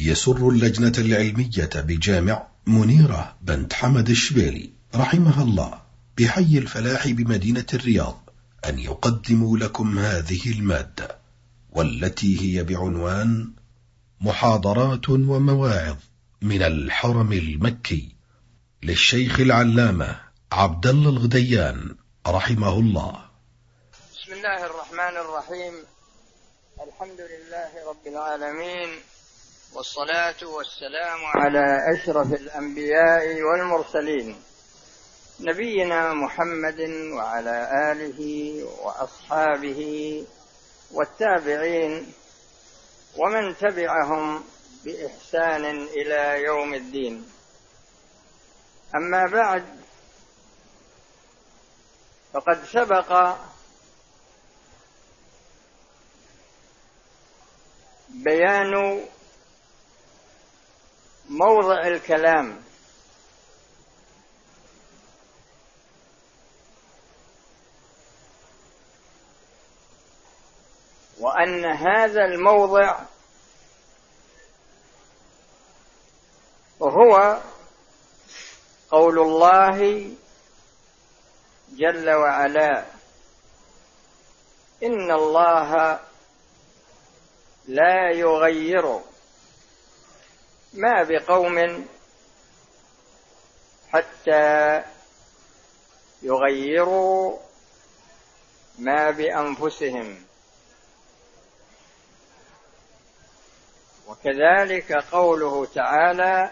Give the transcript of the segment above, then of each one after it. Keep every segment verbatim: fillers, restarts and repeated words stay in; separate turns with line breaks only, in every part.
يسر اللجنة العلمية بجامع منيرة بنت حمد الشبيلي رحمها الله بحي الفلاح بمدينة الرياض أن يقدموا لكم هذه المادة، والتي هي بعنوان محاضرات ومواعظ من الحرم المكي للشيخ العلامة عبد الله الغديان رحمه الله.
بسم الله الرحمن الرحيم. الحمد لله رب العالمين، والصلاة والسلام على أشرف الأنبياء والمرسلين نبينا محمد وعلى آله وأصحابه والتابعين ومن تبعهم بإحسان إلى يوم الدين. أما بعد، فقد سبق بيان موضع الكلام وأن هذا الموضع هو قول الله جل وعلا: إن الله لا يغير ما بقوم حتى يغيروا ما بأنفسهم. وكذلك قوله تعالى: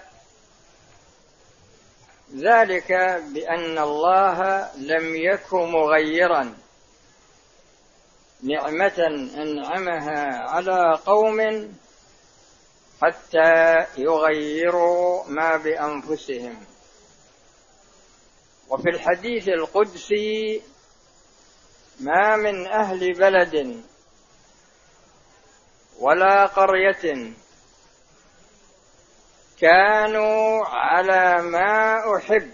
ذلك بأن الله لم يكن مغيرا نعمة أنعمها على قوم حتى يغيروا ما بأنفسهم. وفي الحديث القدسي: ما من أهل بلد ولا قرية كانوا على ما أحب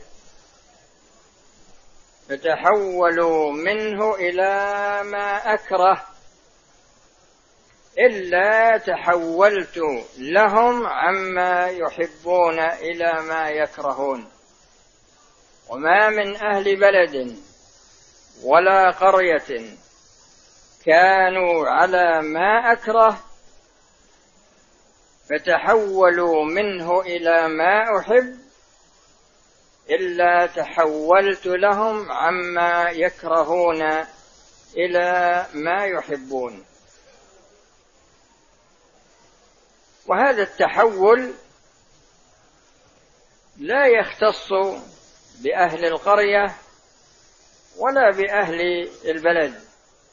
فتحولوا منه إلى ما أكره إلا تحولت لهم عما يحبون إلى ما يكرهون. وما من أهل بلد ولا قرية كانوا على ما أكره فتحولوا منه إلى ما أحب إلا تحولت لهم عما يكرهون إلى ما يحبون. وهذا التحول لا يختص بأهل القرية ولا بأهل البلد،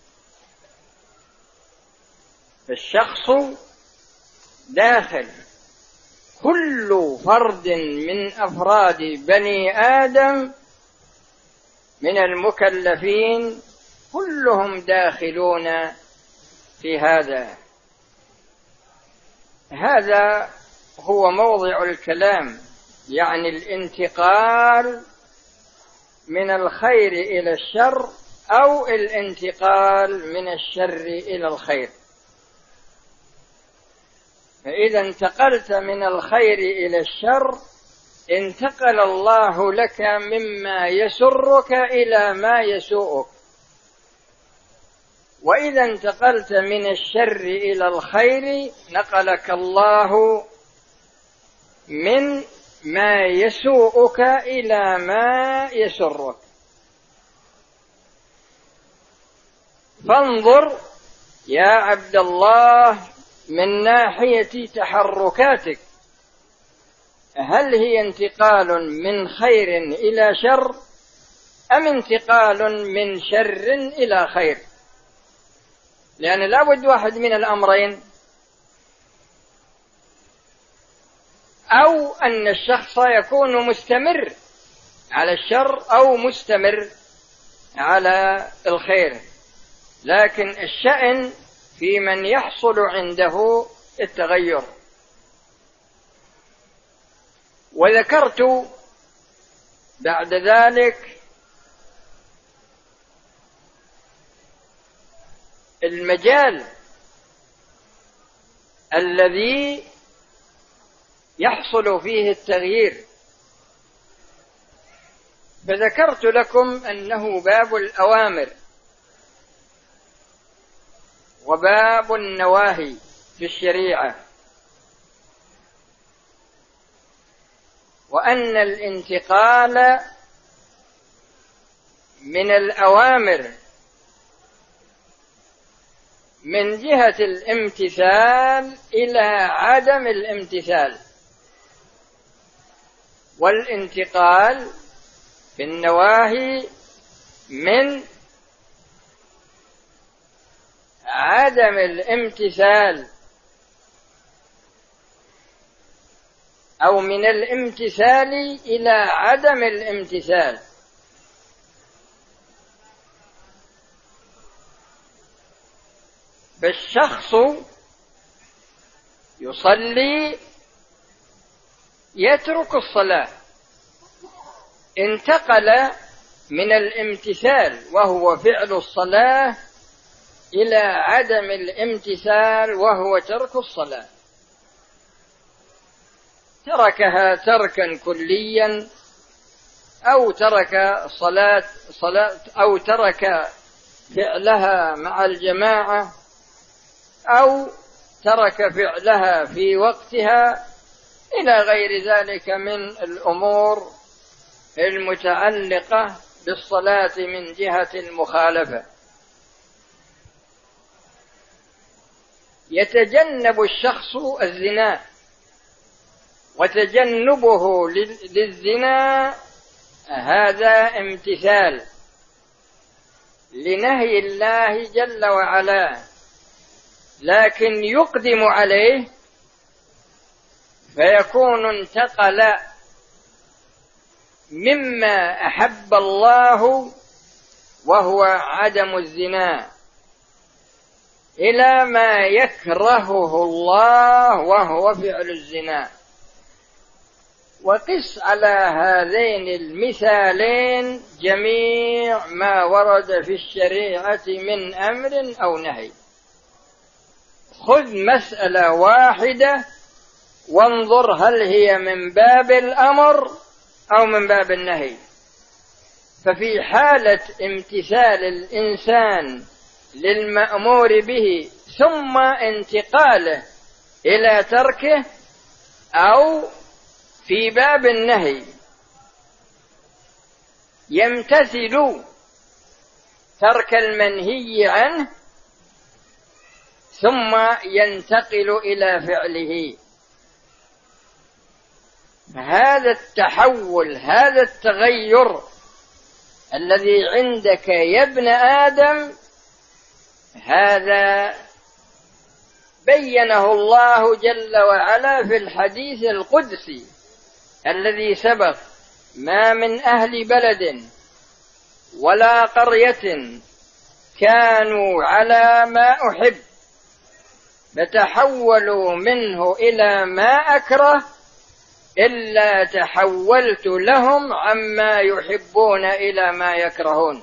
فالشخص داخل كل فرد من أفراد بني آدم من المكلفين كلهم داخلون في هذا. هذا هو موضع الكلام، يعني الانتقال من الخير إلى الشر أو الانتقال من الشر إلى الخير. فإذا انتقلت من الخير إلى الشر انتقل الله لك مما يسرك إلى ما يسوءك، وإذا انتقلت من الشر إلى الخير نقلك الله من ما يسوءك إلى ما يسرك. فانظر يا عبد الله من ناحية تحركاتك، هل هي انتقال من خير إلى شر أم انتقال من شر إلى خير؟ لأن لا بد واحد من الأمرين، أو أن الشخص يكون مستمر على الشر أو مستمر على الخير. لكن الشأن في من يحصل عنده التغير. وذكرت بعد ذلك المجال الذي يحصل فيه التغيير. فذكرت لكم أنه باب الأوامر وباب النواهي في الشريعة، وأن الانتقال من الأوامر من جهة الامتثال إلى عدم الامتثال، والانتقال في النواهي من عدم الامتثال أو من الامتثال إلى عدم الامتثال. فالشخص يصلي يترك الصلاة، انتقل من الامتثال وهو فعل الصلاة إلى عدم الامتثال وهو ترك الصلاة، تركها تركا كليا أو ترك صلاة صلاة أو ترك فعلها مع الجماعة أو ترك فعلها في وقتها إلى غير ذلك من الأمور المتعلقة بالصلاة من جهة المخالفة. يتجنب الشخص الزنا، وتجنبه للزنا هذا امتثال لنهي الله جل وعلا، لكن يقدم عليه فيكون انتقل مما أحب الله وهو عدم الزنا إلى ما يكرهه الله وهو فعل الزنا. وقس على هذين المثالين جميع ما ورد في الشريعة من أمر أو نهي. خذ مسألة واحدة وانظر هل هي من باب الأمر أو من باب النهي. ففي حالة امتثال الإنسان للمأمور به ثم انتقاله إلى تركه، أو في باب النهي يمتثل ترك المنهي عنه ثم ينتقل إلى فعله، هذا التحول هذا التغير الذي عندك يا ابن آدم هذا بينه الله جل وعلا في الحديث القدسي الذي سبق: ما من أهل بلد ولا قرية كانوا على ما أحب فتحولوا منه إلى ما أكره إلا تحولت لهم عما يحبون إلى ما يكرهون.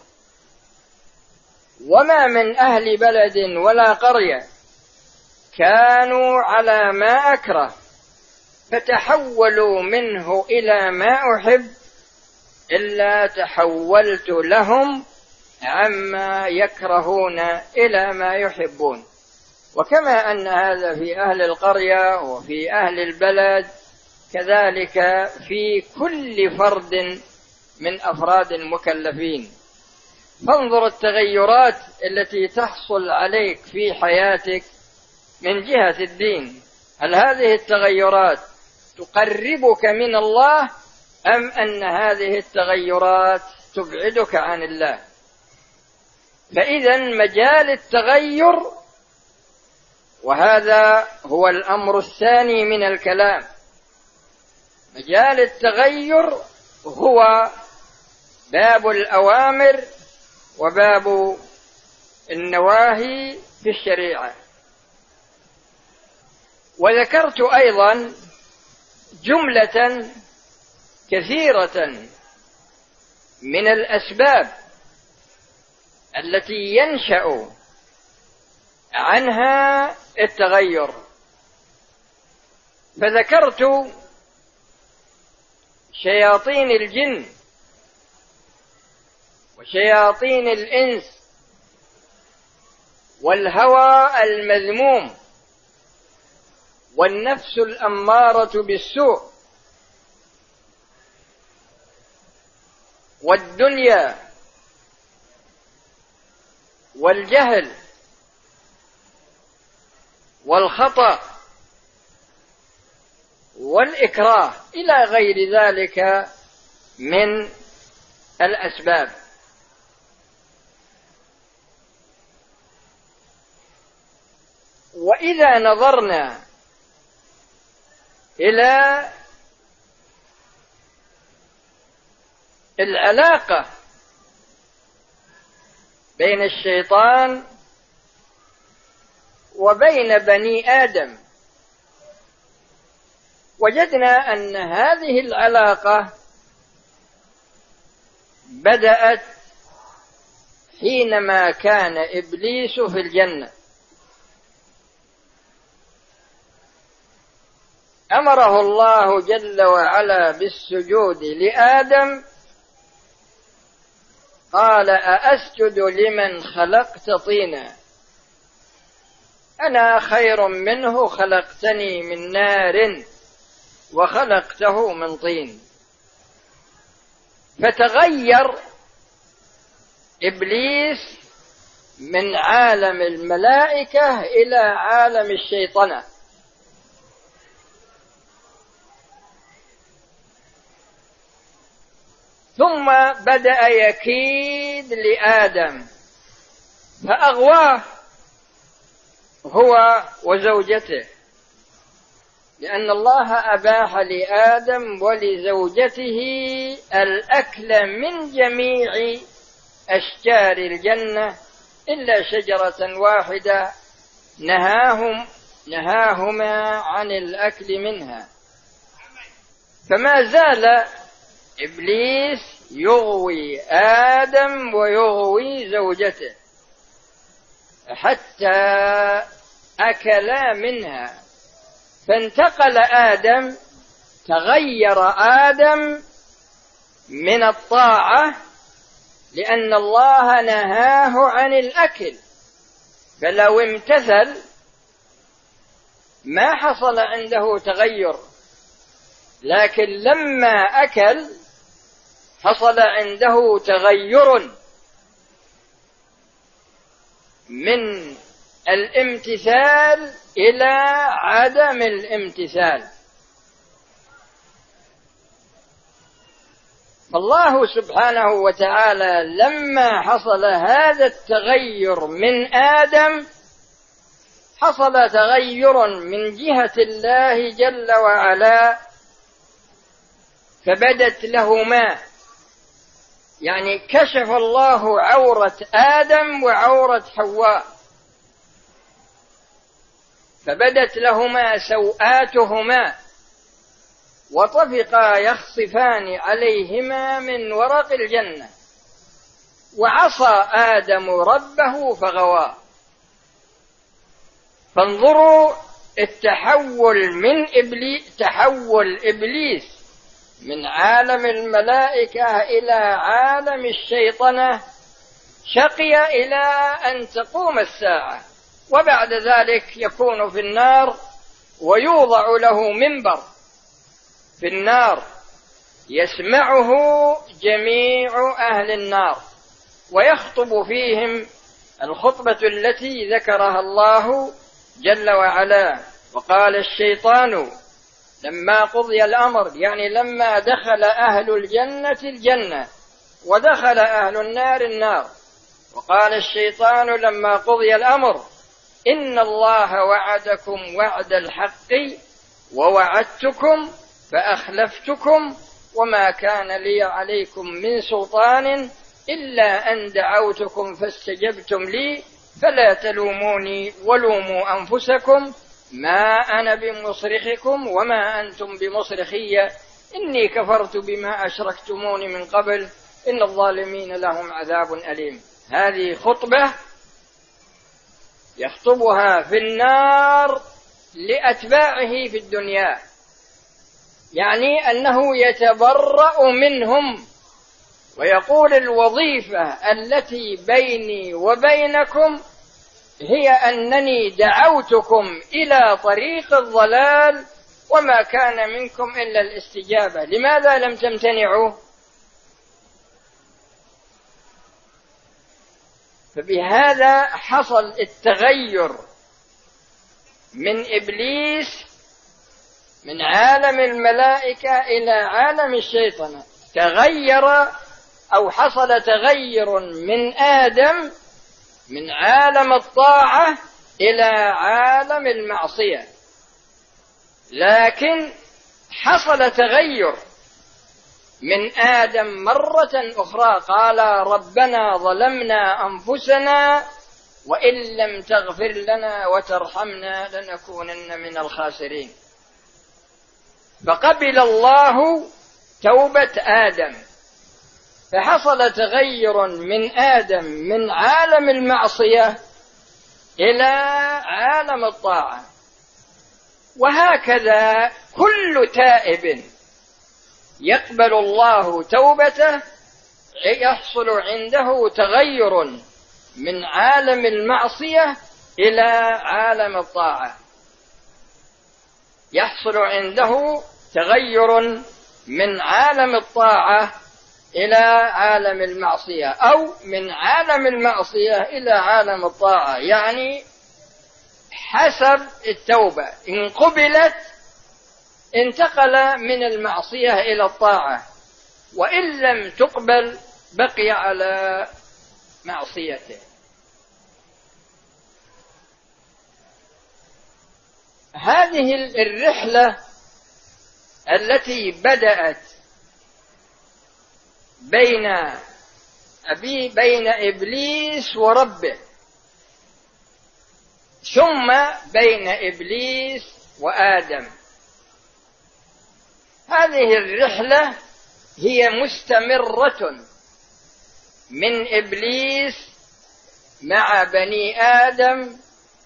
وما من أهل بلد ولا قرية كانوا على ما أكره فتحولوا منه إلى ما أحب إلا تحولت لهم عما يكرهون إلى ما يحبون. وكما أن هذا في أهل القرية وفي أهل البلد كذلك في كل فرد من أفراد المكلفين. فانظر التغيرات التي تحصل عليك في حياتك من جهة الدين، هل هذه التغيرات تقربك من الله أم أن هذه التغيرات تبعدك عن الله؟ فإذا مجال التغير، وهذا هو الأمر الثاني من الكلام، مجال التغير هو باب الأوامر وباب النواهي في الشريعة. وذكرت أيضا جملة كثيرة من الأسباب التي ينشأ عنها التغير، فذكرت شياطين الجن وشياطين الإنس والهوى المذموم والنفس الأمارة بالسوء والدنيا والجهل والخطأ والإكراه إلى غير ذلك من الأسباب. وإذا نظرنا إلى العلاقة بين الشيطان وبين بني آدم وجدنا أن هذه العلاقة بدأت حينما كان إبليس في الجنة، أمره الله جل وعلا بالسجود لآدم، قال: أأسجد لمن خلقت طينا، أنا خير منه، خلقتني من نار وخلقته من طين. فتغير إبليس من عالم الملائكة إلى عالم الشيطنة، ثم بدأ يكيد لآدم فأغواه هو وزوجته، لأن الله أباح لآدم ولزوجته الأكل من جميع أشجار الجنة إلا شجرة واحدة نهاهم نهاهما عن الأكل منها. فما زال إبليس يغوي آدم ويغوي زوجته حتى أكلا منها، فانتقل آدم، تغير آدم من الطاعة لأن الله نهاه عن الأكل، فلو امتثل ما حصل عنده تغير، لكن لما أكل حصل عنده تغير من الامتثال إلى عدم الامتثال. فالله سبحانه وتعالى لما حصل هذا التغير من آدم حصل تغير من جهة الله جل وعلا، فبدت لهما، يعني كشف الله عورة آدم وعورة حواء، فبدت لهما سوآتهما وطفقا يخصفان عليهما من ورق الجنة، وعصى آدم ربه فغوى. فانظروا التحول من إبليس، تحول إبليس من عالم الملائكة إلى عالم الشيطنة، شقي إلى أن تقوم الساعة، وبعد ذلك يكون في النار ويوضع له منبر في النار يسمعه جميع أهل النار ويخطب فيهم الخطبة التي ذكرها الله جل وعلا. وقال الشيطان لما قضي الأمر، يعني لما دخل أهل الجنة الجنة ودخل أهل النار النار، وقال الشيطان لما قضي الأمر إن الله وعدكم وعد الحق ووعدتكم فأخلفتكم وما كان لي عليكم من سلطان إلا أن دعوتكم فاستجبتم لي فلا تلوموني ولوموا أنفسكم ما أنا بمصرخكم وما أنتم بمصرخي إني كفرت بما أشركتموني من قبل إن الظالمين لهم عذاب أليم. هذه خطبة يخطبها في النار لأتباعه في الدنيا، يعني أنه يتبرأ منهم ويقول الوظيفة التي بيني وبينكم هي أنني دعوتكم إلى طريق الضلال وما كان منكم إلا الاستجابة، لماذا لم تمتنعوا؟ فبهذا حصل التغير من إبليس من عالم الملائكة إلى عالم الشيطان، تغير أو حصل تغير من آدم من عالم الطاعة إلى عالم المعصية، لكن حصل تغير من آدم مرة أخرى، قال ربنا ظلمنا أنفسنا وإن لم تغفر لنا وترحمنا لنكونن من الخاسرين، فقبل الله توبة آدم، فحصل تغير من آدم من عالم المعصية إلى عالم الطاعة. وهكذا كل تائب يقبل الله توبته يحصل عنده تغير من عالم المعصية إلى عالم الطاعة، يحصل عنده تغير من عالم الطاعة إلى عالم المعصية أو من عالم المعصية إلى عالم الطاعة، يعني حسب التوبة، إن قبلت انتقل من المعصية إلى الطاعة، وإن لم تقبل بقي على معصيته. هذه الرحلة التي بدأت بين أبي بين إبليس وربه، ثم بين إبليس وآدم، هذه الرحلة هي مستمرة من إبليس مع بني آدم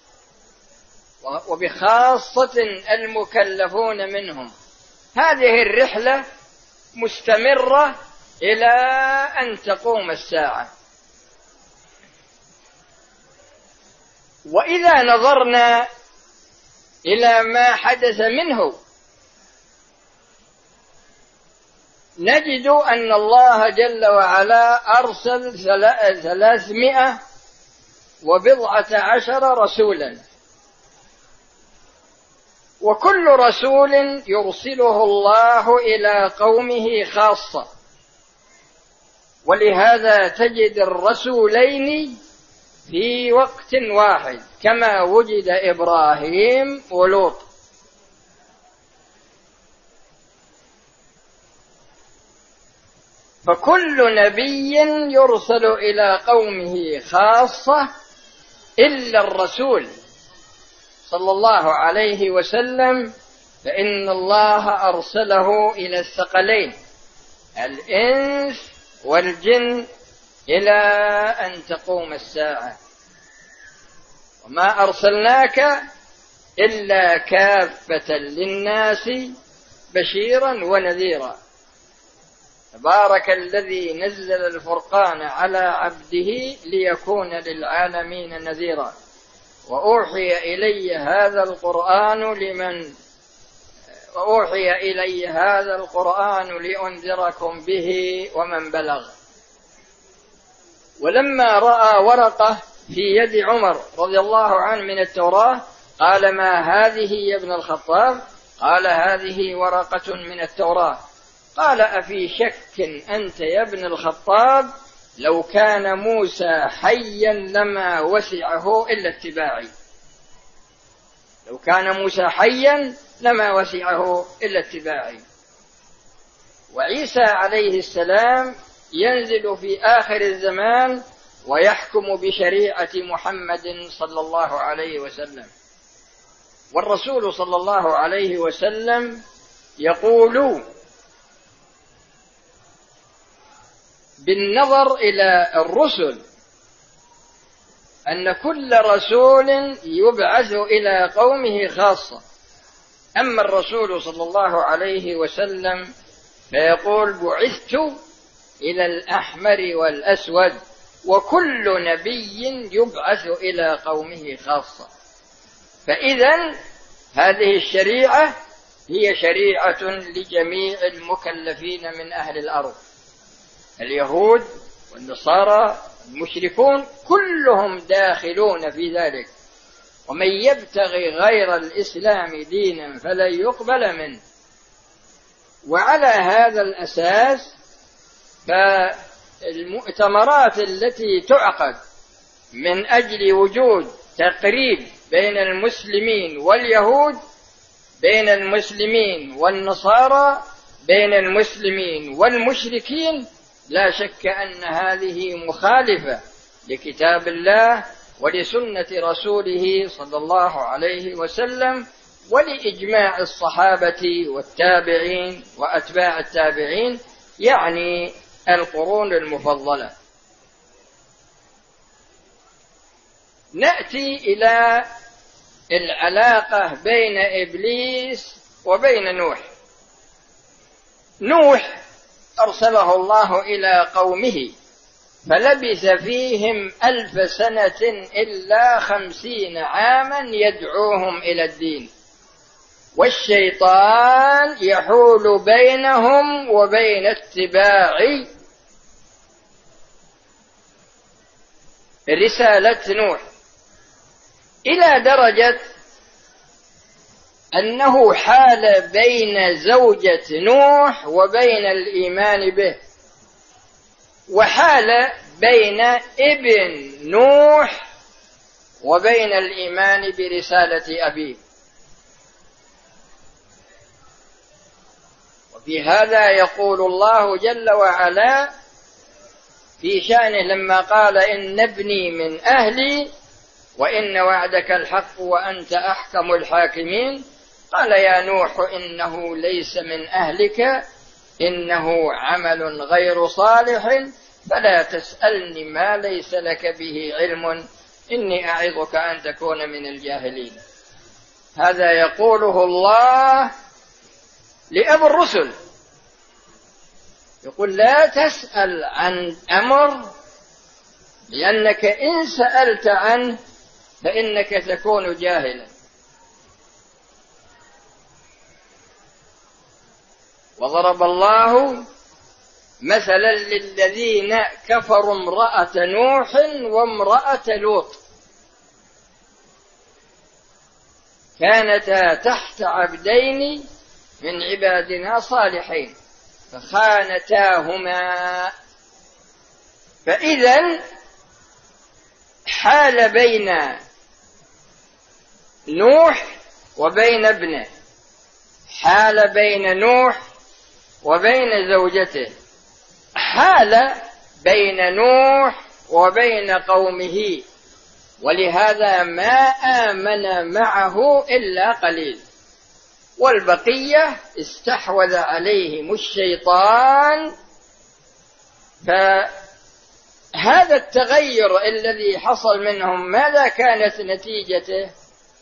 وبخاصة المكلفون منهم، هذه الرحلة مستمرة إلى أن تقوم الساعة. وإذا نظرنا إلى ما حدث منه نجد أن الله جل وعلا أرسل ثلاثمائة وبضعة عشر رسولا، وكل رسول يرسله الله إلى قومه خاصة، ولهذا تجد الرسولين في وقت واحد كما وجد إبراهيم ولوط. فكل نبي يرسل إلى قومه خاصة إلا الرسول صلى الله عليه وسلم، فإن الله أرسله إلى الثقلين الإنس والجن إلى أن تقوم الساعة، وما أرسلناك إلا كافة للناس بشيرا ونذيرا. تبارك الذي نزل الفرقان على عبده ليكون للعالمين نذيرا. وأوحي إلي هذا القرآن لمن وأوحي إلي هذا القرآن لأنذركم به ومن بلغ. ولما رأى ورقة في يد عمر رضي الله عنه من التوراة قال: ما هذه يا ابن الخطاب؟ قال: هذه ورقة من التوراة. قال: أفي شك أنت يا ابن الخطاب؟ لو كان موسى حيا لما وسعه إلا اتباعي. لو كان موسى حيا لما وسعه إلا اتباعي. وعيسى عليه السلام ينزل في آخر الزمان ويحكم بشريعة محمد صلى الله عليه وسلم. والرسول صلى الله عليه وسلم يقول بالنظر إلى الرسل أن كل رسول يبعث إلى قومه خاصة، أما الرسول صلى الله عليه وسلم فيقول بعثت إلى الأحمر والأسود، وكل نبي يبعث إلى قومه خاصة. فإذن هذه الشريعة هي شريعة لجميع المكلفين من أهل الأرض، اليهود والنصارى المشركون كلهم داخلون في ذلك. ومن يبتغي غير الإسلام دينا فلن يقبل منه. وعلى هذا الأساس فالمؤتمرات التي تعقد من أجل وجود تقريب بين المسلمين واليهود، بين المسلمين والنصارى، بين المسلمين والمشركين، لا شك أن هذه مخالفة لكتاب الله ولسنة رسوله صلى الله عليه وسلم ولإجماع الصحابة والتابعين وأتباع التابعين، يعني القرون المفضلة. نأتي إلى العلاقة بين إبليس وبين نوح. نوح أرسله الله إلى قومه فلبث فيهم ألف سنة إلا خمسين عاما يدعوهم إلى الدين، والشيطان يحول بينهم وبين اتباع رسالة نوح، إلى درجة أنه حال بين زوجة نوح وبين الإيمان به، وحال بين ابن نوح وبين الإيمان برسالة أبيه. وفي هذا يقول الله جل وعلا في شأنه لما قال إن ابني من أهلي وإن وعدك الحق وأنت أحكم الحاكمين، قال يا نوح إنه ليس من أهلك إنه عمل غير صالح فلا تسألني ما ليس لك به علم إني أعظك أن تكون من الجاهلين. هذا يقوله الله لأبو الرسل، يقول لا تسأل عن أمر لأنك إن سألت عنه فإنك تكون جاهلا. وضرب الله مثلا للذين كفروا امرأة نوح وامرأة لوط كانتا تحت عبدين من عبادنا صالحين فخانتاهما، فإذا حال بين نوح وبين ابنه، حال بين نوح وبين زوجته، حال بين نوح وبين قومه، ولهذا ما آمن معه إلا قليل، والبقية استحوذ عليهم الشيطان. فهذا التغير الذي حصل منهم ماذا كانت نتيجته؟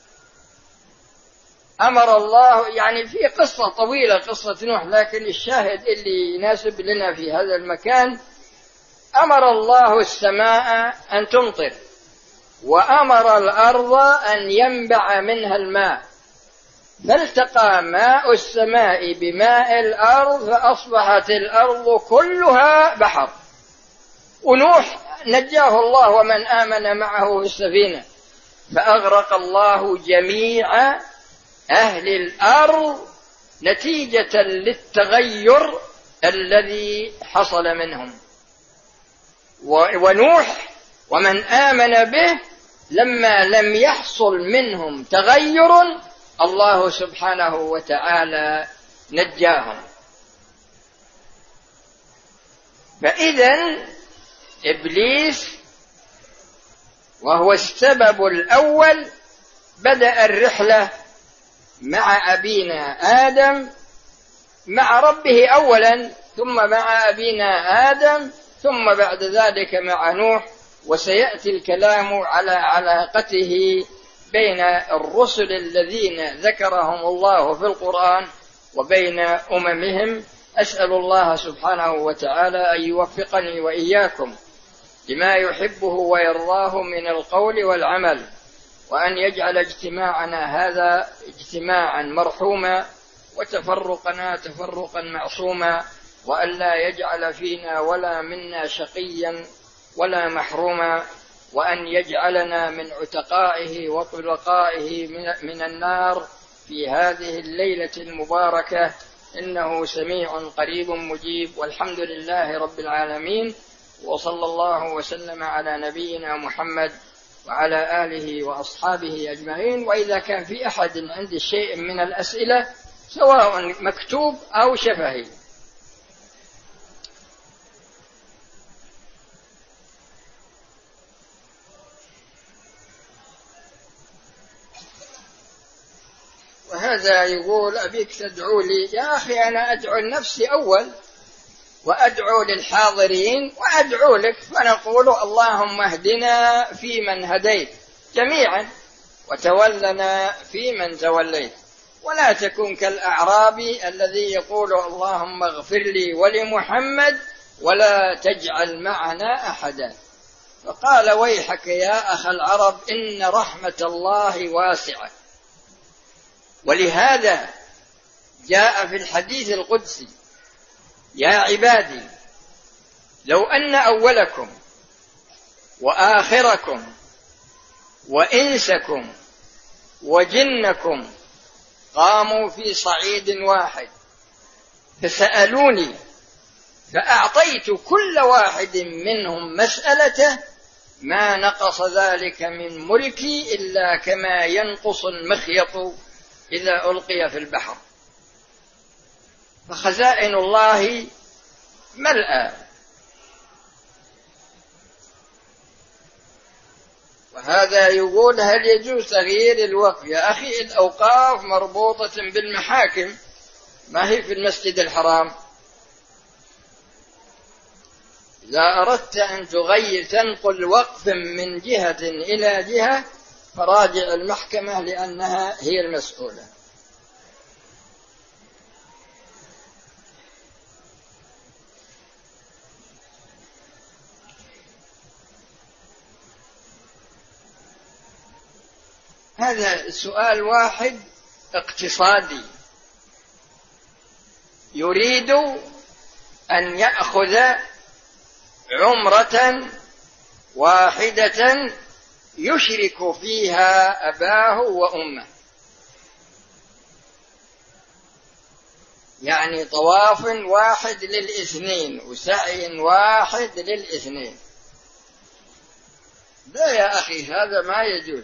أمر الله، يعني في قصة طويلة قصة نوح، لكن الشاهد اللي يناسب لنا في هذا المكان أمر الله السماء أن تمطر، وأمر الأرض أن ينبع منها الماء، فالتقى ماء السماء بماء الأرض فأصبحت الأرض كلها بحر. ونوح نجاه الله ومن آمن معه في السفينة، فأغرق الله جميع أهل الأرض نتيجة للتغير الذي حصل منهم. ونوح ومن آمن به لما لم يحصل منهم تغير الله سبحانه وتعالى نجاهم. فإذن إبليس وهو السبب الأول بدأ الرحلة مع أبينا آدم، مع ربه أولا، ثم مع أبينا آدم، ثم بعد ذلك مع نوح، وسيأتي الكلام على علاقته بين الرسل الذين ذكرهم الله في القرآن وبين أممهم. أسأل الله سبحانه وتعالى أن يوفقني وإياكم لما يحبه ويرضاه من القول والعمل، وأن يجعل اجتماعنا هذا اجتماعا مرحوما وتفرقنا تفرقا معصوما، وأن لا يجعل فينا ولا منا شقيا ولا محروما، وأن يجعلنا من عتقائه وطلقائه من النار في هذه الليلة المباركة، إنه سميع قريب مجيب. والحمد لله رب العالمين، وصلى الله وسلم على نبينا محمد وعلى آله وأصحابه أجمعين. وإذا كان في أحد عنده شيء من الأسئلة سواء مكتوب أو شفهي. وهذا يقول أبيك تدعو لي. يا أخي أنا أدعو لنفسي أول وأدعو للحاضرين وأدعو لك، فنقول اللهم اهدنا فيمن هديت جميعا وتولنا فيمن توليت، ولا تكن كالأعرابي الذي يقول اللهم اغفر لي ولمحمد ولا تجعل معنا أحدا. فقال ويحك يا أخ العرب إن رحمة الله واسعة. ولهذا جاء في الحديث القدسي يا عبادي لو أن أولكم وآخركم وإنسكم وجنكم قاموا في صعيد واحد فسألوني فأعطيت كل واحد منهم مسألته ما نقص ذلك من ملكي إلا كما ينقص المخيط إذا ألقي في البحر. فخزائن الله ملأى. وهذا يقول هل يجوز تغيير الوقف؟ يا أخي الأوقاف مربوطة بالمحاكم، ما هي في المسجد الحرام. إذا أردت أن تغير تنقل وقف من جهة إلى جهة فراجع المحكمة لأنها هي المسؤولة. هذا سؤال واحد اقتصادي يريد أن يأخذ عمرة واحدة يشرك فيها أباه وأمه، يعني طواف واحد للاثنين وسعي واحد للاثنين. لا يا أخي هذا ما يجوز.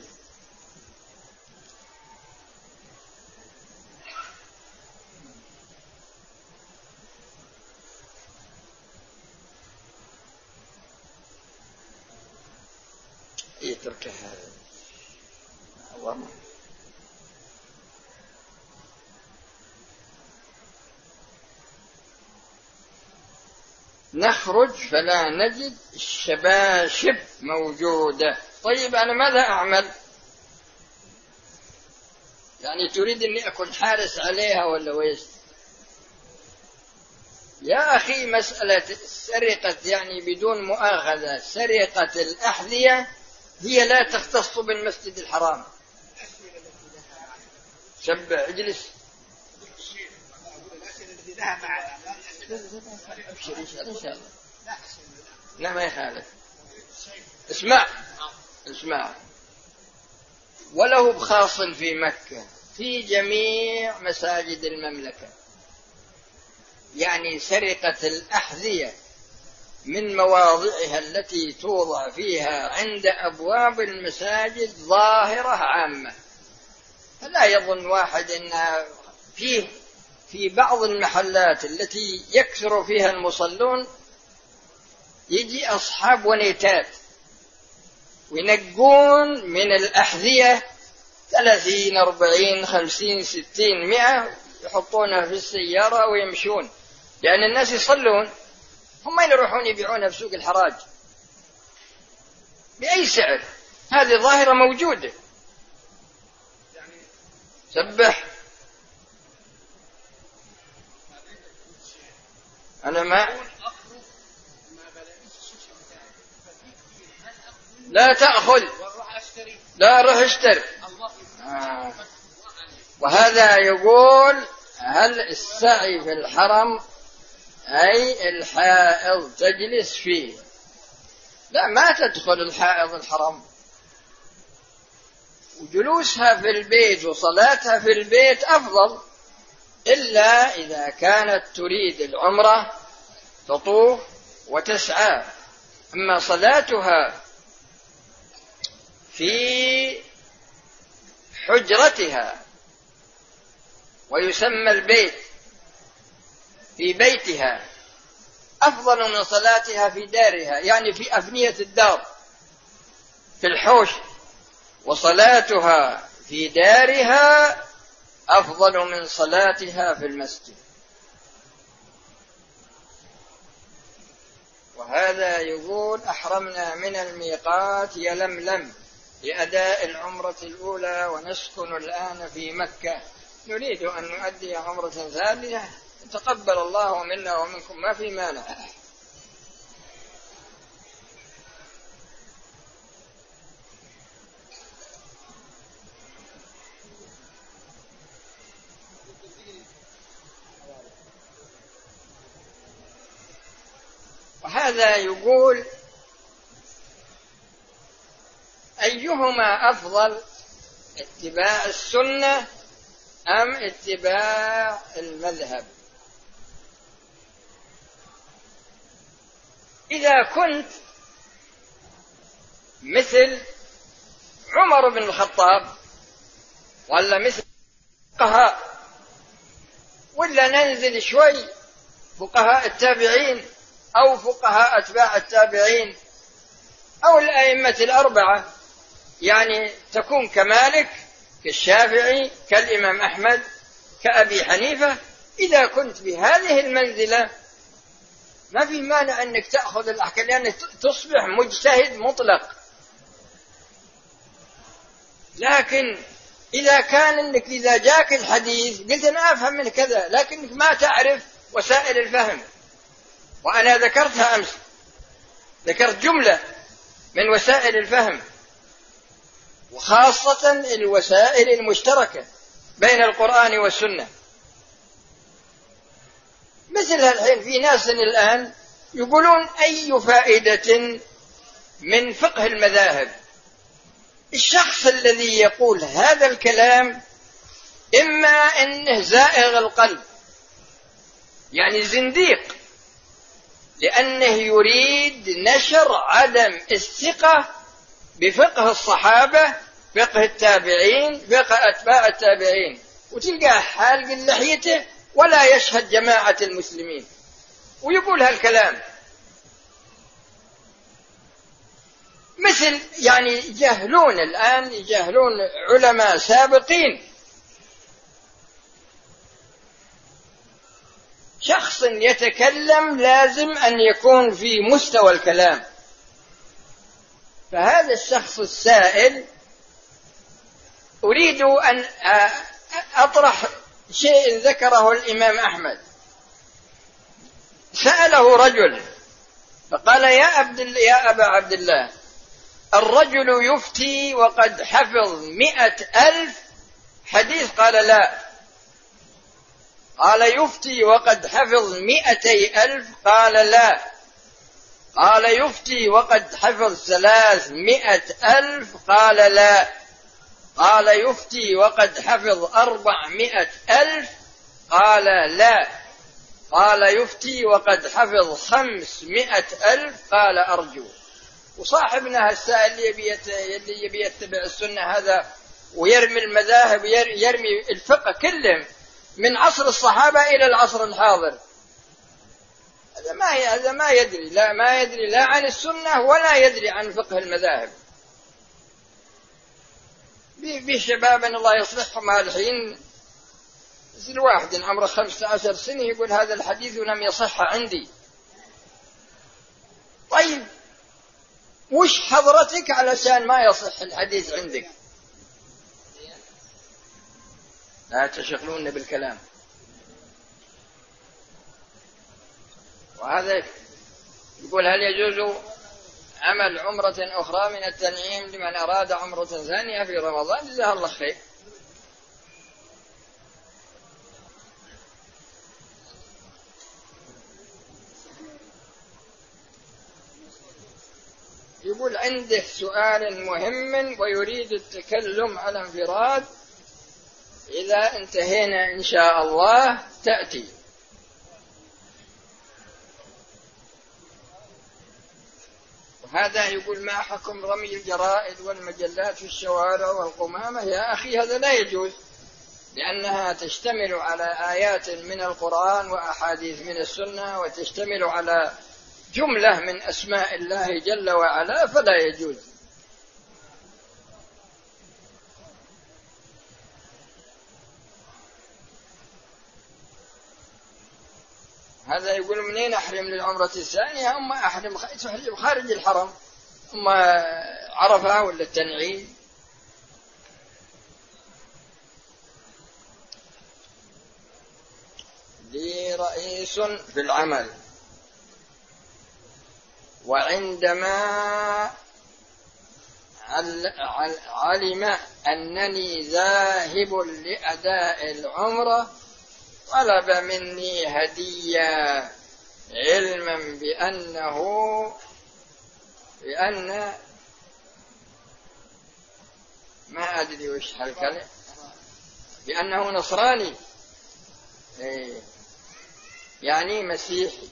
يترك هذا. نخرج فلا نجد الشباشب موجودة. طيب أنا ماذا أعمل؟ يعني تريد أني أكون حارس عليها ولا ويش؟ يا أخي مسألة سرقة يعني بدون مؤاخذة، سرقة الأحذية هي لا تختص بالمسجد الحرام. شبع اجلس. أبشر إن شاء الله. لا ما يخالف. اسمع اسمع وله بخاص في مكة في جميع مساجد المملكة، يعني سرقة الأحذية من مواضعها التي توضع فيها عند أبواب المساجد ظاهرة عامة. فلا يظن واحد أن فيه في بعض المحلات التي يكثر فيها المصلون يجي أصحاب ونيتات وينقون من الأحذية ثلاثين أربعين خمسين ستين مئة يحطونها في السيارة ويمشون، لأن الناس يصلون. هم من يروحون يبيعونها في سوق الحراج بأي سعر؟ هذه ظاهرة موجودة. سبح. أنا ما لا تأخذ، لا روح اشتري. آه. وهذا يقول هل السعي في الحرم أي الحائض تجلس فيه؟ لا، ما تدخل الحائض الحرم، وجلوسها في البيت وصلاتها في البيت أفضل، إلا إذا كانت تريد العمرة تطوف وتسعى. أما صلاتها في حجرتها، ويسمى البيت في بيتها، أفضل من صلاتها في دارها، يعني في أفنية الدار في الحوش، وصلاتها في دارها أفضل من صلاتها في المسجد. وهذا يقول أحرمنا من الميقات يلملم لأداء العمرة الأولى ونسكن الآن في مكة، نريد أن نؤدي عمرة ثانية، تقبل الله منا ومنكم، ما في مانع. وهذا يقول أيهما أفضل، اتباع السنة أم اتباع المذهب؟ إذا كنت مثل عمر بن الخطاب ولا مثل فقهاء، ولا ننزل شوي فقهاء التابعين أو فقهاء أتباع التابعين أو الأئمة الأربعة، يعني تكون كمالك كالشافعي كالإمام أحمد كأبي حنيفة، إذا كنت بهذه المنزلة ما في مانع أنك تأخذ الأحكام، لأنك تصبح مجتهد مطلق. لكن إذا كان أنك إذا جاك الحديث قلت أنا أفهم من كذا، لكنك ما تعرف وسائل الفهم، وأنا ذكرتها أمس، ذكرت جملة من وسائل الفهم، وخاصة الوسائل المشتركة بين القرآن والسنة. مثل الحين في ناس الآن يقولون أي فائدة من فقه المذاهب؟ الشخص الذي يقول هذا الكلام إما أنه زائغ القلب، يعني زنديق، لأنه يريد نشر عدم الثقة بفقه الصحابة، فقه التابعين، فقه أتباع التابعين، وتلقاه حالق لحيته ولا يشهد جماعة المسلمين ويقول هالكلام. مثل يعني يجهلون الآن، يجهلون علماء سابقين. شخص يتكلم لازم أن يكون في مستوى الكلام، فهذا الشخص السائل أريد أن أطرح شيء ذكره الإمام أحمد. سأله رجل فقال يا عبد الله يا أبا عبد الله، الرجل يفتي وقد حفظ مئة ألف حديث؟ قال لا. قال يفتي وقد حفظ مئتي ألف؟ قال لا. قال يفتي وقد حفظ ثلاثمائة ألف؟ قال لا. قال يفتي وقد حفظ أربعمائة ألف؟ قال لا. قال يفتي وقد حفظ خمسمائة ألف؟ قال أرجو. وصاحبنا السائل اللي يبي يتبع السنة هذا ويرمي المذاهب ويرمي الفقه كلهم من عصر الصحابة إلى العصر الحاضر، هذا ما هذا ما يدري، لا ما يدري لا عن السنة ولا يدري عن فقه المذاهب. في شباب الله يصلحهم الحين، مثل واحد عمره خمسة عشر سنة يقول هذا الحديث لم يصح عندي. طيب وش حضرتك علشان ما يصح الحديث عندك؟ لا تشغلون بالكلام. وهذا يقول هل يجوز عمل عمرة أخرى من التنعيم لمن أراد عمرة ثانية في رمضان؟ جزاه الله خير. يقول عنده سؤال مهم ويريد التكلم على انفراد، إذا انتهينا إن شاء الله تأتي. وهذا يقول ما حكم رمي الجرائد والمجلات في الشوارع والقمامة؟ يا أخي هذا لا يجوز، لأنها تشتمل على آيات من القرآن وأحاديث من السنة، وتشتمل على جملة من أسماء الله جل وعلا، فلا يجوز. هذا يقول منين أحرم للعمرة الثانية؟ أما أحرم خارج الحرم، أما عرفة ولا التنعيم. لي رئيس في العمل، وعندما علم أنني ذاهب لأداء العمرة طلب مني هدية، علما بأنه بأن ما أدري وش هالكلمة، بأنه نصراني يعني مسيحي.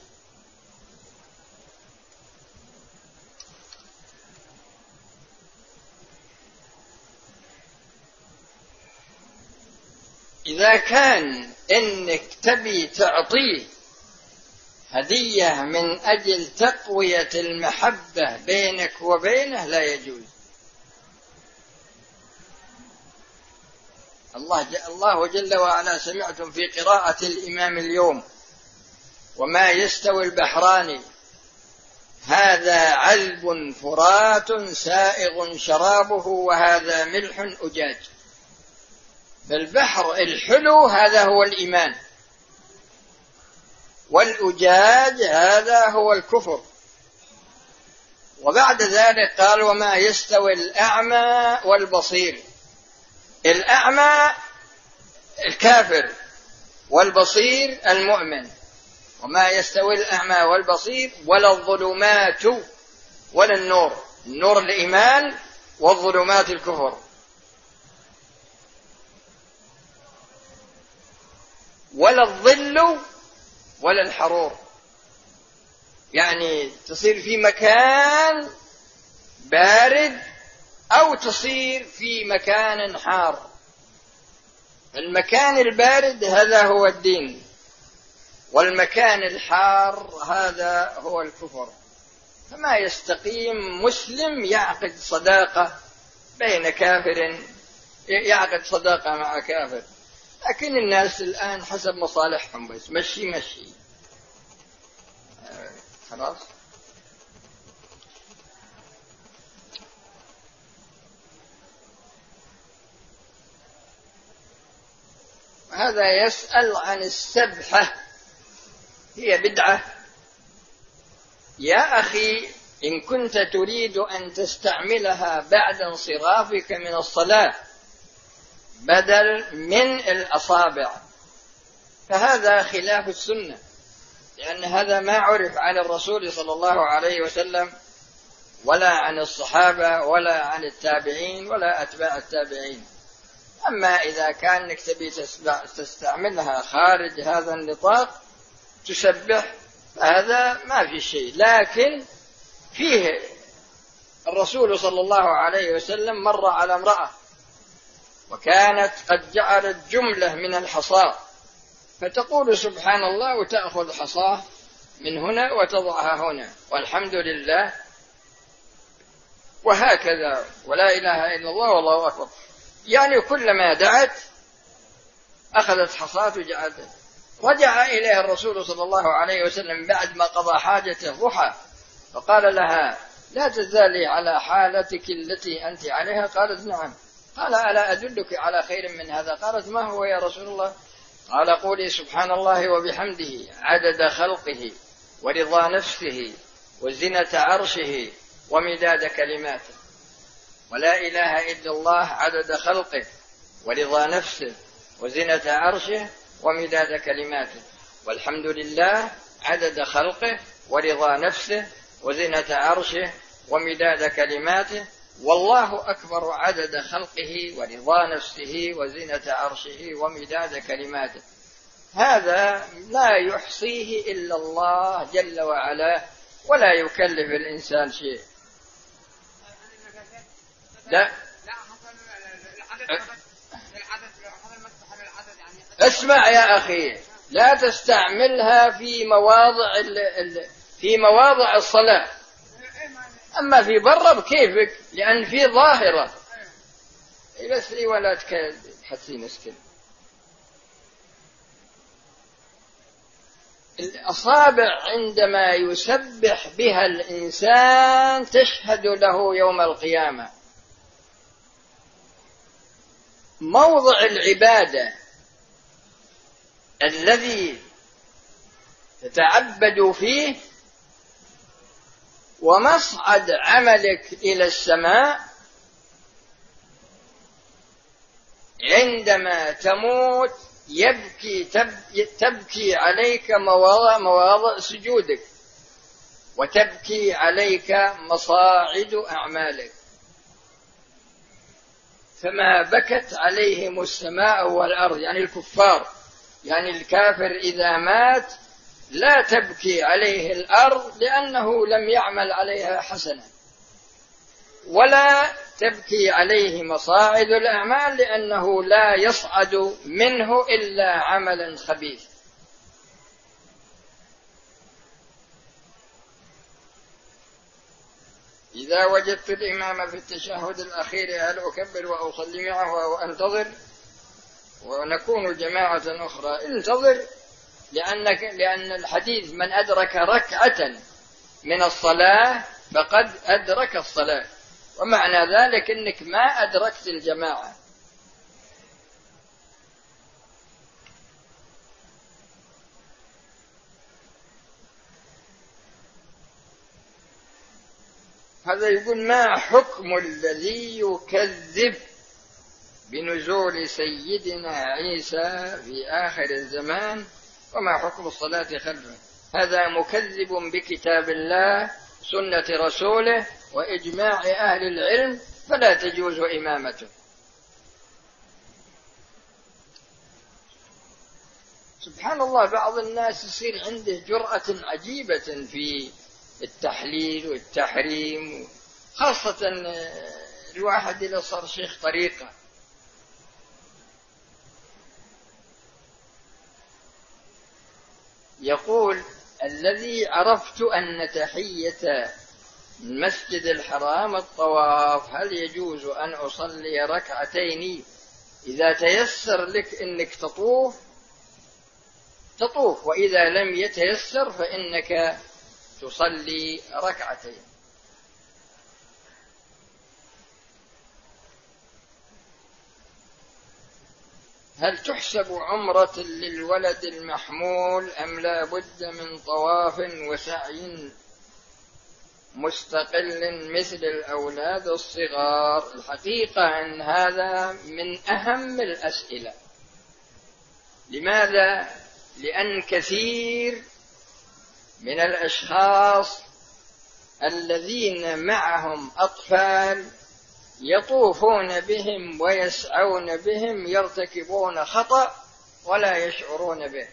إذا كان إنك تبي تعطيه هدية من أجل تقوية المحبة بينك وبينه لا يجوز. الله الله جل وعلا سمعتم في قراءة الإمام اليوم وما يستوي البحران هذا عذب فرات سائغ شرابه وهذا ملح أجاج. فالبحر الحلو هذا هو الإيمان، والأجاج هذا هو الكفر. وبعد ذلك قال وما يستوي الأعمى والبصير. الأعمى الكافر والبصير المؤمن. وما يستوي الأعمى والبصير ولا الظلمات ولا النور، النور الإيمان والظلمات الكفر. ولا الظل ولا الحرور، يعني تصير في مكان بارد أو تصير في مكان حار. المكان البارد هذا هو الدين، والمكان الحار هذا هو الكفر. فما يستقيم مسلم يعقد صداقة بين كافر، يعقد صداقة مع كافر. لكن الناس الآن حسب مصالحهم بس مشي مشي آه خلاص. هذا يسأل عن السبحة، هي بدعة. يا أخي إن كنت تريد أن تستعملها بعد انصرافك من الصلاة بدل من الأصابع فهذا خلاف السنة، لأن هذا ما عرف عن الرسول صلى الله عليه وسلم ولا عن الصحابة ولا عن التابعين ولا أتباع التابعين. أما إذا كانك تبي تستعملها خارج هذا النطاق تسبح فهذا ما في شيء. لكن فيه الرسول صلى الله عليه وسلم مر على امرأة وكانت قد جعلت جملة من الحصى فتقول سبحان الله وتأخذ حصاه من هنا وتضعها هنا والحمد لله وهكذا ولا إله إلا الله والله أكبر. يعني كلما دعت أخذت حصاة وجعلت. رجع إليها الرسول صلى الله عليه وسلم بعد ما قضى حاجته الضحى فقال لها لا تزالي على حالتك التي أنت عليها؟ قالت نعم. قال ألا أدلك على خير من هذا؟ قالت ما هو يا رسول الله؟ قال قولي سبحان الله وبحمده عدد خلقه ورضا نفسه وزنة عرشه ومداد كلماته. ولا إله إلا الله عدد خلقه ورضا نفسه وزنة عرشه ومداد كلماته. والحمد لله عدد خلقه ورضا نفسه وزنة عرشه ومداد كلماته. والله أكبر عدد خلقه ورضا نفسه وزنة عرشه ومداد كلماته. هذا لا يحصيه إلا الله جل وعلا ولا يكلف الإنسان شيء. لا اسمع يا أخي، لا تستعملها في مواضع في مواضع الصلاة، أما في برا بكيفك لأن في ظاهرة. بس لي ولا تحسين اسكن. الأصابع عندما يسبح بها الإنسان تشهد له يوم القيامة. موضع العبادة الذي تتعبد فيه ومصعد عملك إلى السماء، عندما تموت يبكي تبكي عليك مواضع, مواضع سجودك، وتبكي عليك مصاعد أعمالك. فما بكت عليهم السماء والأرض، يعني الكفار، يعني الكافر إذا مات لا تبكي عليه الأرض لأنه لم يعمل عليها حسنة، ولا تبكي عليه مصاعد الأعمال لأنه لا يصعد منه إلا عملا خبيث. إذا وجدت الإمام في التشهد الأخير هل أكبر وأصلي معه أو أنتظر؟ ونكون جماعة أخرى. انتظر، لأنك لأن الحديث من أدرك ركعة من الصلاة فقد أدرك الصلاة، ومعنى ذلك أنك ما أدركت الجماعة. هذا يقول ما حكم الذي يكذب بنزول سيدنا عيسى في آخر الزمان، وما حكم الصلاة خلفه؟ هذا مكذب بكتاب الله سنة رسوله وإجماع أهل العلم، فلا تجوز إمامته. سبحان الله، بعض الناس يصير عنده جرأة عجيبة في التحليل والتحريم، خاصة الواحد إذا صار شيخ طريقة. يقول الذي عرفت أن تحية المسجد الحرام الطواف، هل يجوز أن أصلي ركعتين إذا تيسر لك أنك تطوف تطوف، وإذا لم يتيسر فإنك تصلي ركعتين. هل تحسب عمرة للولد المحمول أم لا بد من طواف وسعي مستقل مثل الأولاد الصغار؟ الحقيقة أن هذا من أهم الأسئلة. لماذا؟ لأن كثير من الأشخاص الذين معهم أطفال يطوفون بهم ويسعون بهم يرتكبون خطأ ولا يشعرون به.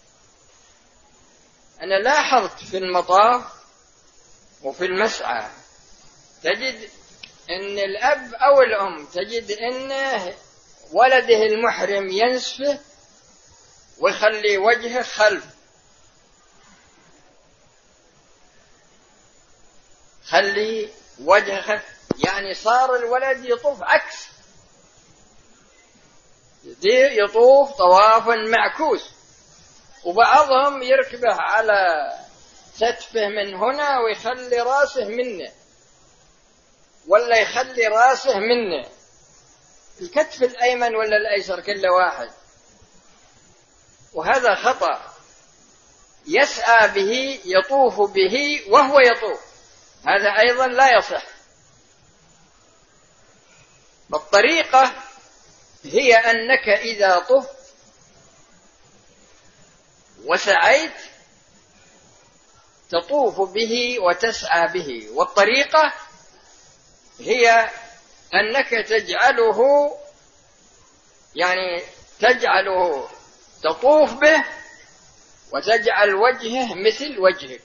أنا لاحظت في المطاف وفي المسعى تجد أن الأب أو الأم تجد أن ولده المحرم ينسفه ويخلي وجهه خلف، خلي وجهه خلف، يعني صار الولد يطوف عكس، يطوف طوافا معكوس. وبعضهم يركبه على ستفه من هنا ويخلي راسه منه، ولا يخلي راسه منه. الكتف الأيمن ولا الأيسر كل واحد، وهذا خطأ. يسعى به يطوف به وهو يطوف، هذا أيضا لا يصح. الطريقة هي أنك إذا طفت وسعيت تطوف به وتسعى به، والطريقة هي أنك تجعله يعني تجعله تطوف به وتجعل وجهه مثل وجهك.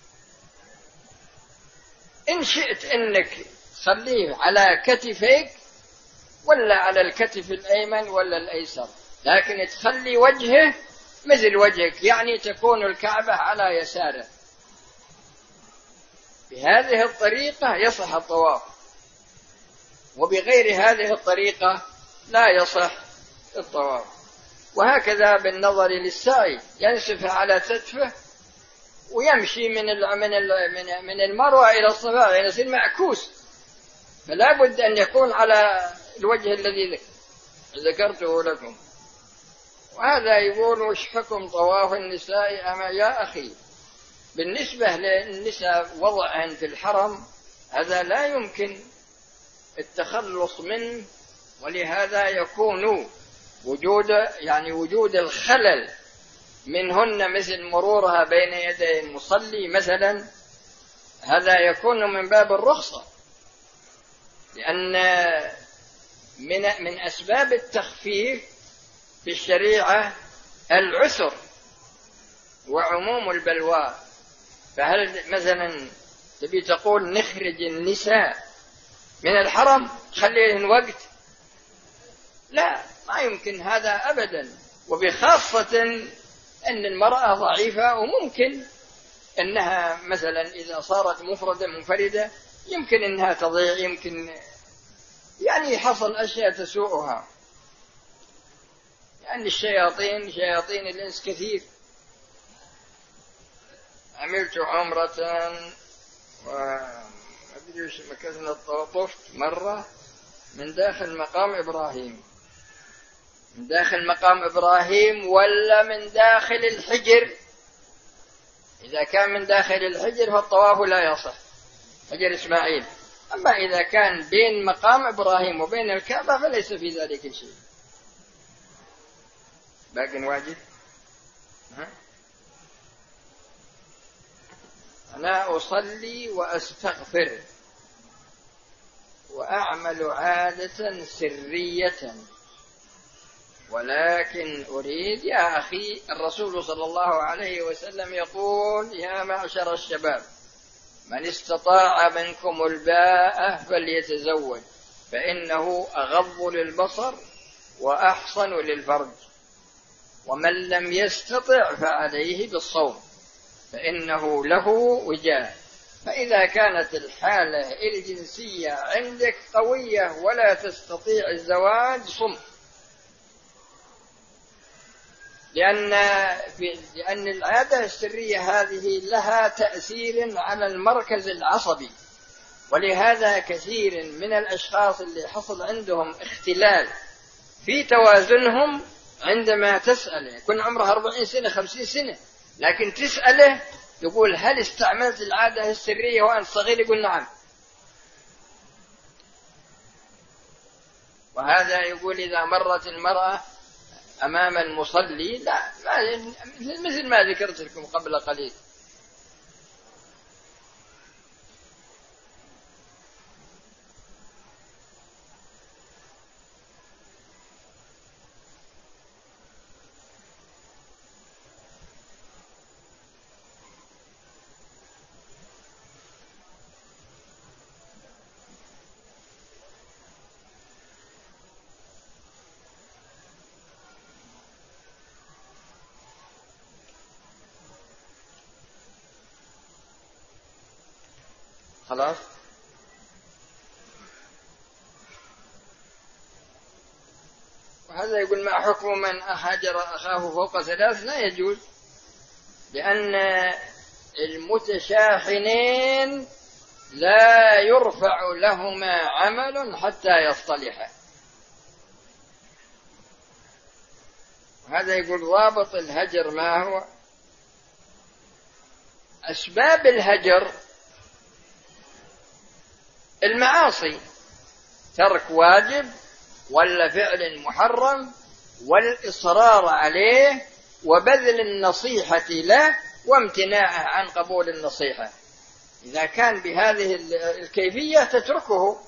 إن شئت أنك تخليه على كتفيك ولا على الكتف الأيمن ولا الأيسر، لكن تخلي وجهه مثل وجهك، يعني تكون الكعبة على يساره. بهذه الطريقة يصح الطواف، وبغير هذه الطريقة لا يصح الطواف. وهكذا بالنظر للسعي، ينسف على كتفه ويمشي من من المروة إلى الصفا، يعني يصير معكوس، فلا بد أن يكون على الوجه الذي ذكرته لكم. وهذا يقول: وش حكم طواف النساء أما يا أخي؟ بالنسبة للنساء وضعهن في الحرم هذا لا يمكن التخلص منه، ولهذا يكون وجود يعني وجود الخلل منهن مثل مرورها بين يدي المصلي مثلا، هذا يكون من باب الرخصة، لأن من من أسباب التخفيف في الشريعة العسر وعموم البلوى. فهل مثلا تبي تقول نخرج النساء من الحرم خليهن وقت؟ لا، ما يمكن هذا أبدا، وبخاصة أن المرأة ضعيفة، وممكن أنها مثلا إذا صارت مفردة منفردة يمكن أنها تضيع، يمكن يعني حصل أشياء تسوءها، يعني الشياطين شياطين الإنس كثير. عملت عمرة وأدري وش مكان، طفت مرة من داخل مقام إبراهيم، من داخل مقام إبراهيم ولا من داخل الحجر. إذا كان من داخل الحجر فالطواف لا يصح، حجر إسماعيل. أما إذا كان بين مقام إبراهيم وبين الكعبة فليس في ذلك شيء. باقي واجب. ها؟ أنا أصلي وأستغفر وأعمل عادة سرية، ولكن أريد يا أخي، الرسول صلى الله عليه وسلم يقول: يا معشر الشباب من استطاع منكم الباءة فليتزوج فإنه أغض للبصر وأحصن للفرج، ومن لم يستطع فعليه بالصوم فإنه له وجاه. فإذا كانت الحالة الجنسية عندك قوية ولا تستطيع الزواج صم، لأن, لأن العادة السرية هذه لها تأثير على المركز العصبي، ولهذا كثير من الأشخاص اللي حصل عندهم اختلال في توازنهم عندما تسأله، يكون عمره أربعين سنة خمسين سنة، لكن تسأله يقول: هل استعملت العادة السرية وأنت صغير؟ يقول: نعم. وهذا يقول إذا مرت المرأة أمام المصلي لا، مثل ما ذكرت لكم قبل قليل. خلاص. وهذا يقول: ما حكم من هاجر أخاه فوق ثلاث؟ لا يجوز، لأن المتشاحنين لا يرفع لهما عمل حتى يصطلحا، هذا يقول ضابط الهجر ما هو؟ أسباب الهجر المعاصي، ترك واجب ولا فعل محرم والإصرار عليه وبذل النصيحة له وامتناعه عن قبول النصيحة. إذا كان بهذه الكيفية تتركه.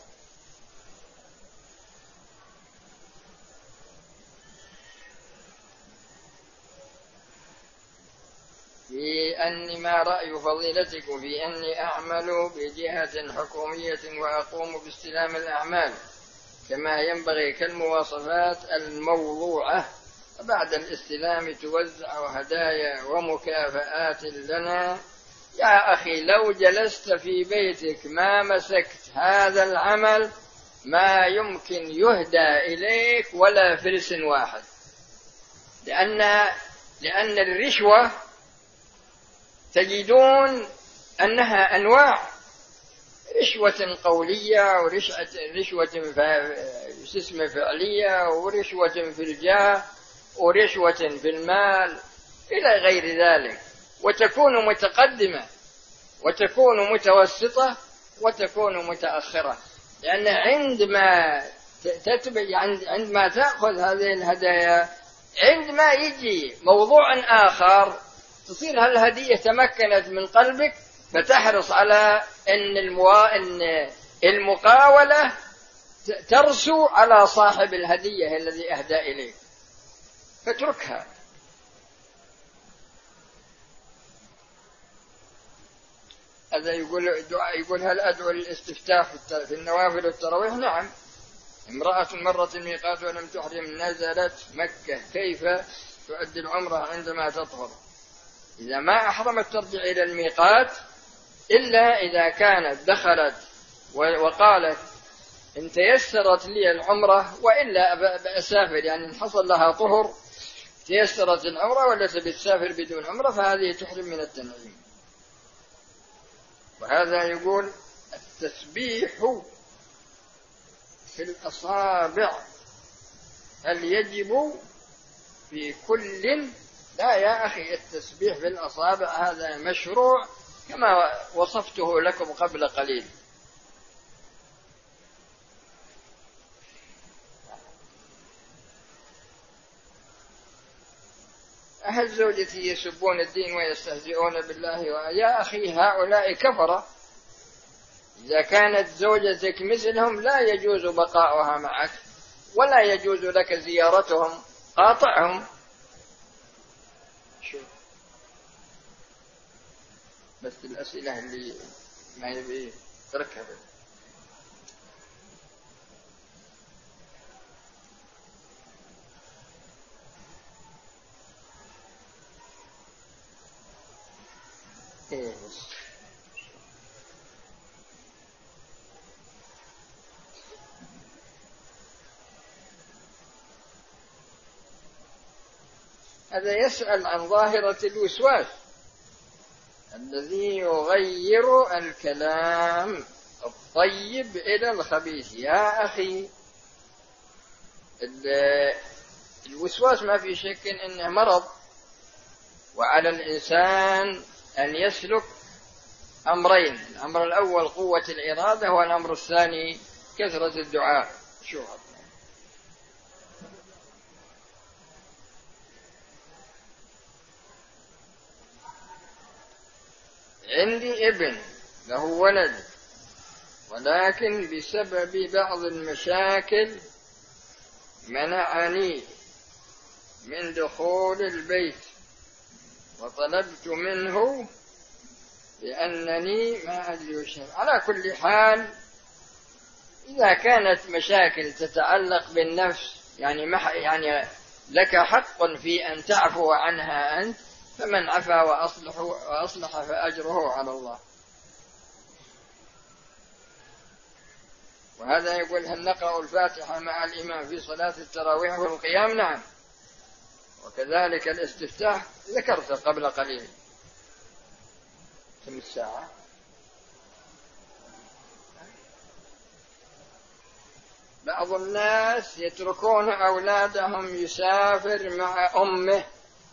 في أن ما رأي فضيلتكم في أني أعمل بجهة حكومية وأقوم باستلام الأعمال كما ينبغي كالمواصفات الموضوعة، بعد الاستلام توزع هدايا ومكافآت لنا. يا أخي لو جلست في بيتك ما مسكت هذا العمل ما يمكن يهدى إليك ولا فلس واحد، لأن لأن الرشوة تجدون أنها أنواع، رشوة قولية ورشوة اسم فعلية ورشوة في الجاه ورشوة في المال إلى غير ذلك، وتكون متقدمة وتكون متوسطة وتكون متأخرة. لأن عندما تتبع عندما تأخذ هذه الهدايا عندما يجي موضوع آخر تصير هالهدية تمكنت من قلبك فتحرص على أن المقاولة ترسو على صاحب الهدية الذي أهدى إليك فتركها. هذا يقول دعاء، يقول هل أدعو للاستفتاح في النوافل والتراويح؟ نعم. امرأة مرت الميقات ولم تحرم نزلت مكة كيف تؤدي العمرة عندما تطهر؟ إذا ما أحرمت ترجع إلى الميقات إلا إذا كانت دخلت وقالت إن تيسرت لي العمرة وإلا بأسافر، يعني إن حصل لها طهر تيسرت العمرة ولا تبي تسافر بدون عمرة فهذه تحرم من التنعيم. وهذا يقول التسبيح في الأصابع هل يجب في كل؟ لا يا أخي، التسبيح في الأصابع هذا مشروع كما وصفته لكم قبل قليل. أهل زوجتي يسبون الدين ويستهزئون بالله يا أخي هؤلاء كفرة. إذا كانت زوجتك مثلهم لا يجوز بقاؤها معك ولا يجوز لك زيارتهم، قاطعهم. شوف بس الأسئلة اللي ما يبي تركها. إيه هذا يسأل عن ظاهرة الوسواس الذي يغير الكلام الطيب إلى الخبيث. يا أخي الوسواس ما في شك إنه مرض، وعلى الإنسان أن يسلك أمرين: الأمر الأول قوة الإرادة، والأمر الثاني كثرة الدعاء. شو هذا؟ عندي ابن له ولد، ولكن بسبب بعض المشاكل منعني من دخول البيت، وطلبت منه لأنني ما أدري وش. على كل حال إذا كانت مشاكل تتعلق بالنفس يعني يعني لك حق في أن تعفو عنها أنت، فمن عفا وأصلح, وأصلح فأجره على الله. وهذا يقول هل نقرأ الفاتحة مع الإمام في صلاة التراويح والقيام؟ نعم. وكذلك الاستفتاح ذكرت قبل قليل. كم الساعة؟ بعض الناس يتركون أولادهم يسافر مع أمه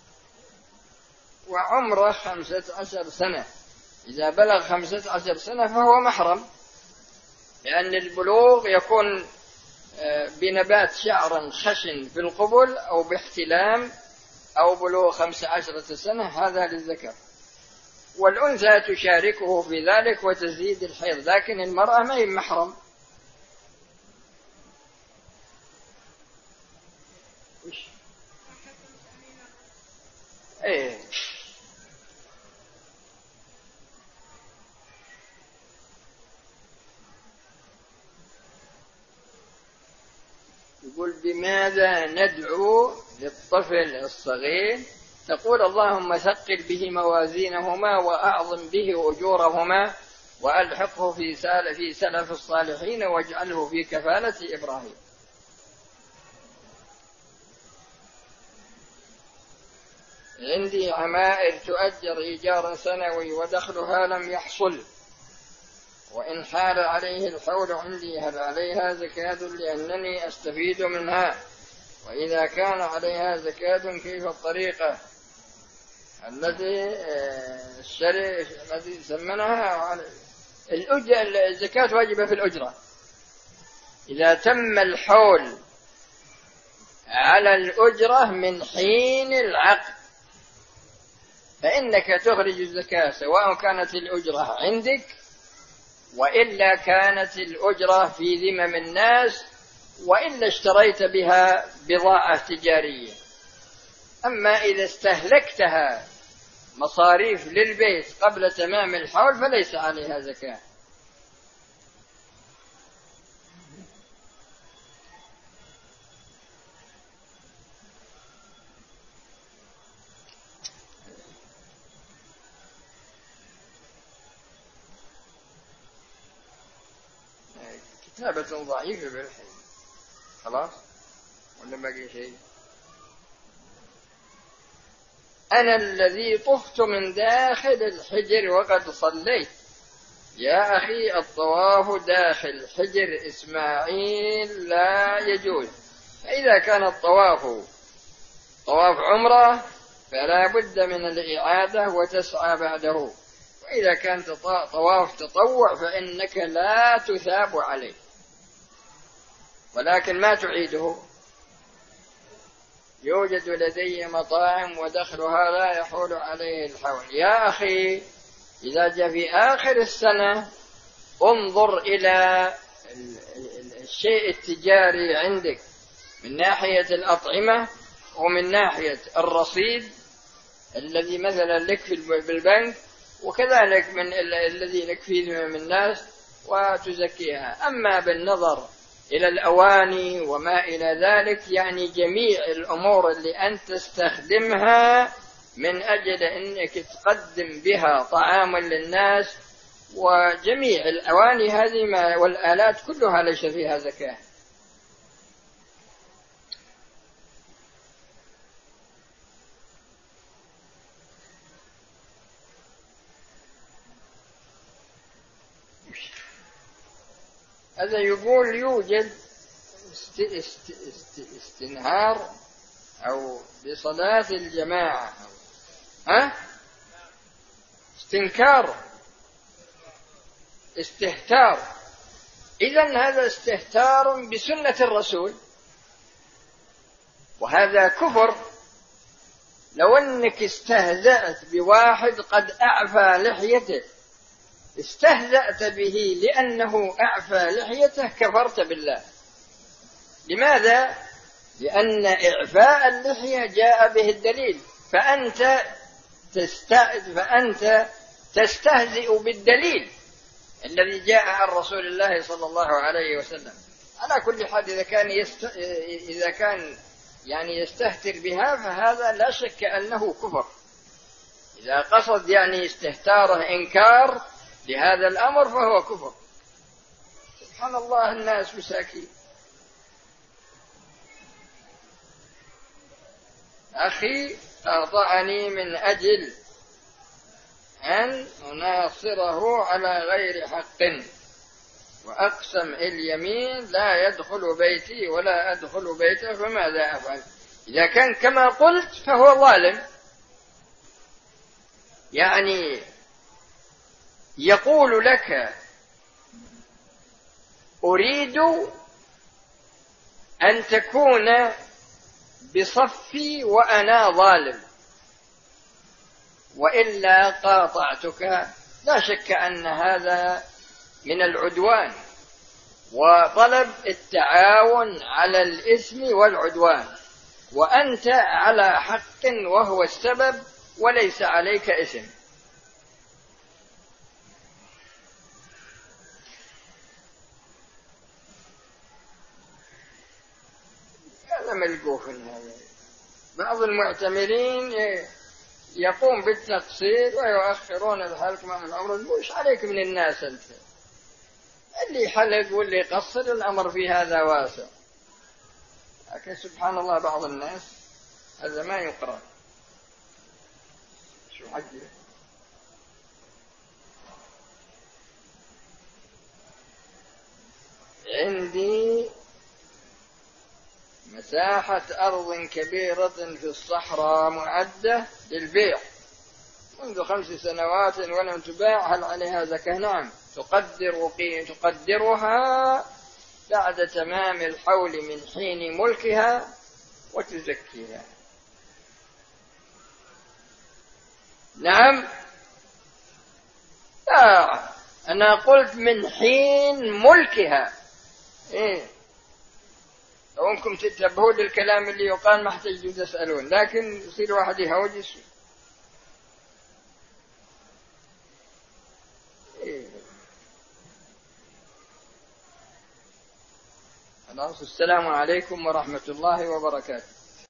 وعمره خمسة عشر سنة، إذا بلغ خمسة عشر سنة فهو محرم، لأن البلوغ يكون بنبات شعر خشن في القبل أو باحتلام أو بلوغ خمسة عشرة سنة، هذا للذكر، والأنثى تشاركه في ذلك وتزيد الحيض، لكن المرأة ما هي محرم. إيه. يقول بماذا ندعو للطفل الصغير؟ تقول اللهم ثقل به موازينهما وأعظم به أجورهما وألحقه في في سلف الصالحين واجعله في كفالة إبراهيم. عندي عمائر تؤجر إيجارا سنوي ودخلها لم يحصل، وإن حال عليه الحول عندي هل عليها زكاة لأنني أستفيد منها؟ وإذا كان عليها زكاة كيف الطريقة الذي الشرع الذي سمنها؟ الزكاة واجبة في الأجرة، إذا تم الحول على الأجرة من حين العقد فإنك تخرج الزكاة سواء كانت الأجرة عندك وإلا كانت الأجرة في ذمم الناس وإلا اشتريت بها بضاعة تجارية. أما إذا استهلكتها مصاريف للبيت قبل تمام الحول فليس عليها زكاة. كتابة ضعيفة بالحين، خلاص ولا باقي شيء؟ أنا الذي طفت من داخل الحجر وقد صليت. يا أخي الطواف داخل حجر إسماعيل لا يجوز، فإذا كان الطواف طواف عمرة فلا بد من الإعادة وتسعى بعده، وإذا كان طواف تطوع فإنك لا تثاب عليه ولكن ما تعيده. يوجد لدي مطاعم ودخلها لا يحول عليه الحول. يا أخي إذا جاء في آخر السنة انظر إلى الشيء التجاري عندك من ناحية الأطعمة ومن ناحية الرصيد الذي مثلا لك بالبنك وكذلك من الذي لك فيه من الناس وتزكيها. أما بالنظر إلى الأواني وما إلى ذلك يعني جميع الأمور اللي أنت تستخدمها من أجل أنك تقدم بها طعاما للناس وجميع الأواني هذه والآلات كلها ليس فيها زكاة. هذا يقول يوجد استنهار أو بصلاة الجماعة ها استنكار استهتار. إذن هذا استهتار بسنة الرسول وهذا كفر. لو أنك استهزأت بواحد قد أعفى لحيته استهزأت به لأنه أعفى لحيته كفرت بالله. لماذا؟ لأن إعفاء اللحية جاء به الدليل، فأنت تستهزئ فأنت تستهزئ بالدليل الذي جاء عن رسول الله صلى الله عليه وسلم. على كل حال إذا كان يست... إذا كان يعني يستهتر بها فهذا لا شك أنه كفر. إذا قصد يعني استهتاره إنكار لهذا الأمر فهو كفر. سبحان الله الناس مساكين. أخي أخطأني من أجل أن أناصره على غير حق وأقسم اليمين لا يدخل بيتي ولا أدخل بيته، فماذا أفعل؟ إذا كان كما قلت فهو ظالم، يعني يقول لك أريد أن تكون بصفي وأنا ظالم، وإلا قاطعتك. لا شك أن هذا من العدوان وطلب التعاون على الإثم والعدوان، وأنت على حق وهو السبب وليس عليك إثم. هذا ملقوف. هذا بعض المعتمرين يقوم بالتقصير ويؤخرون الحلق مع الأمر. مش عليك من الناس أنت، اللي يحلق واللي يقصر الأمر في هذا واسع، لكن سبحان الله بعض الناس هذا ما يقرأ. شو حقي؟ عندي مساحة أرض كبيرة في الصحراء معدة للبيع منذ خمس سنوات ولم تباع، هل عليها زكاة؟ نعم، تقدر تقدرها بعد تمام الحول من حين ملكها وتزكيها. نعم، لا أنا قلت من حين ملكها. إيه، لو أنكم تتبهوا للكلام اللي يقال ما احتجتوا تسألون، لكن يصير واحد يهوجس. إيه. السلام عليكم ورحمة الله وبركاته.